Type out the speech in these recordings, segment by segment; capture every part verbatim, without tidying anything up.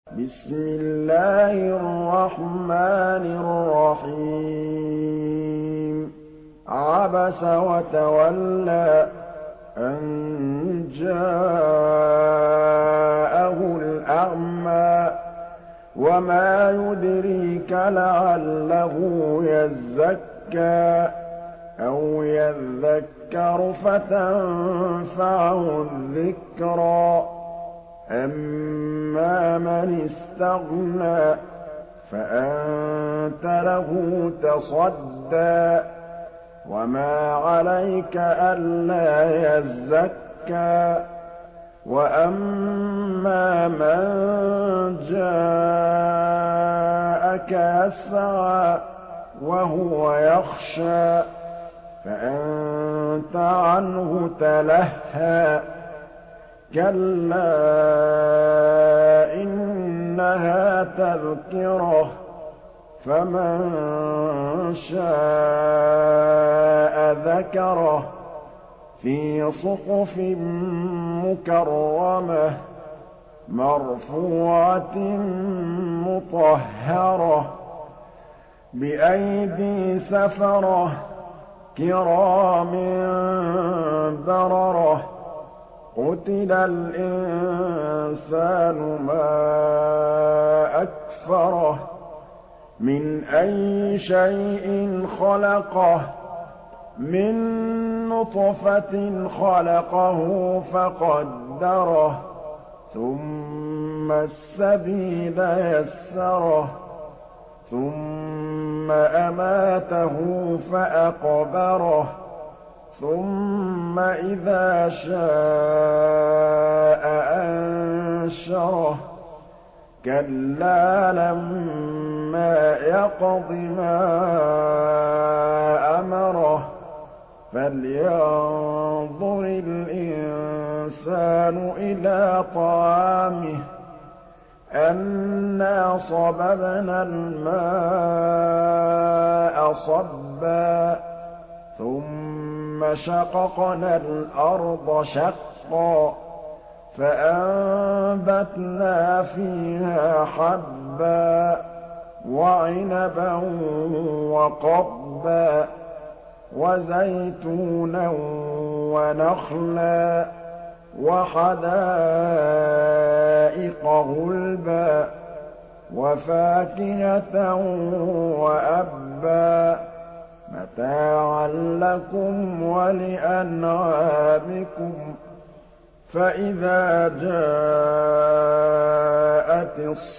بسم الله الرحمن الرحيم عبس وتولى أن جاءه الأعمى وما يدريك لعله يزكى أو يذكر فتنفعه الذكرى أما من استغنى فأنت له تصدى وما عليك ألا يزكى وأما من جاءك يسعى وهو يخشى فأنت عنه تلهى كلا إنها تذكرة فمن شاء ذكره في صحف مكرمة مرفوعة مطهرة بأيدي سفرة كرام بررة قتل الإنسان ما أكفره من أي شيء خلقه من نطفة خلقه فقدره ثم السبيل يسره ثم أماته فأقبره ثم إذا شاء أنشره كلا لما يقض ما أمره فلينظر الإنسان إلى طعامه أنا صببنا الماء صبا ثم شققنا الأرض شقا فأنبتنا فيها حبا وعنبا وقضبا وزيتونا ونخلا وحدائق غلبا وفاكهة وأبا متاعا لكم ولأنعامكم فإذا جاءت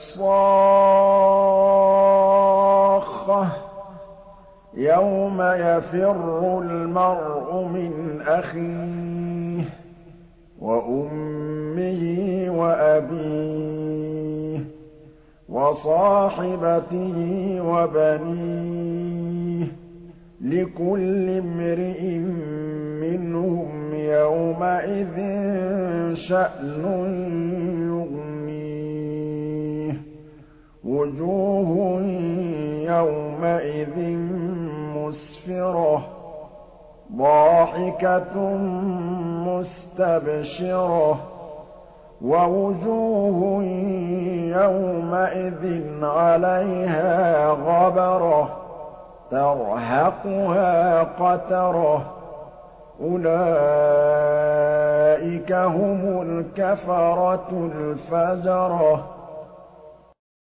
الصاخة يوم يفر المرء من أخيه وأمه وأبيه وصاحبته وبنيه لكل امرئ منهم يومئذ شأن يغنيه وجوه يومئذ مسفرة ضاحكة مستبشرة ووجوه يومئذ عليها غبرة ترهقها قترة أولئك هم الكفرة الفجرة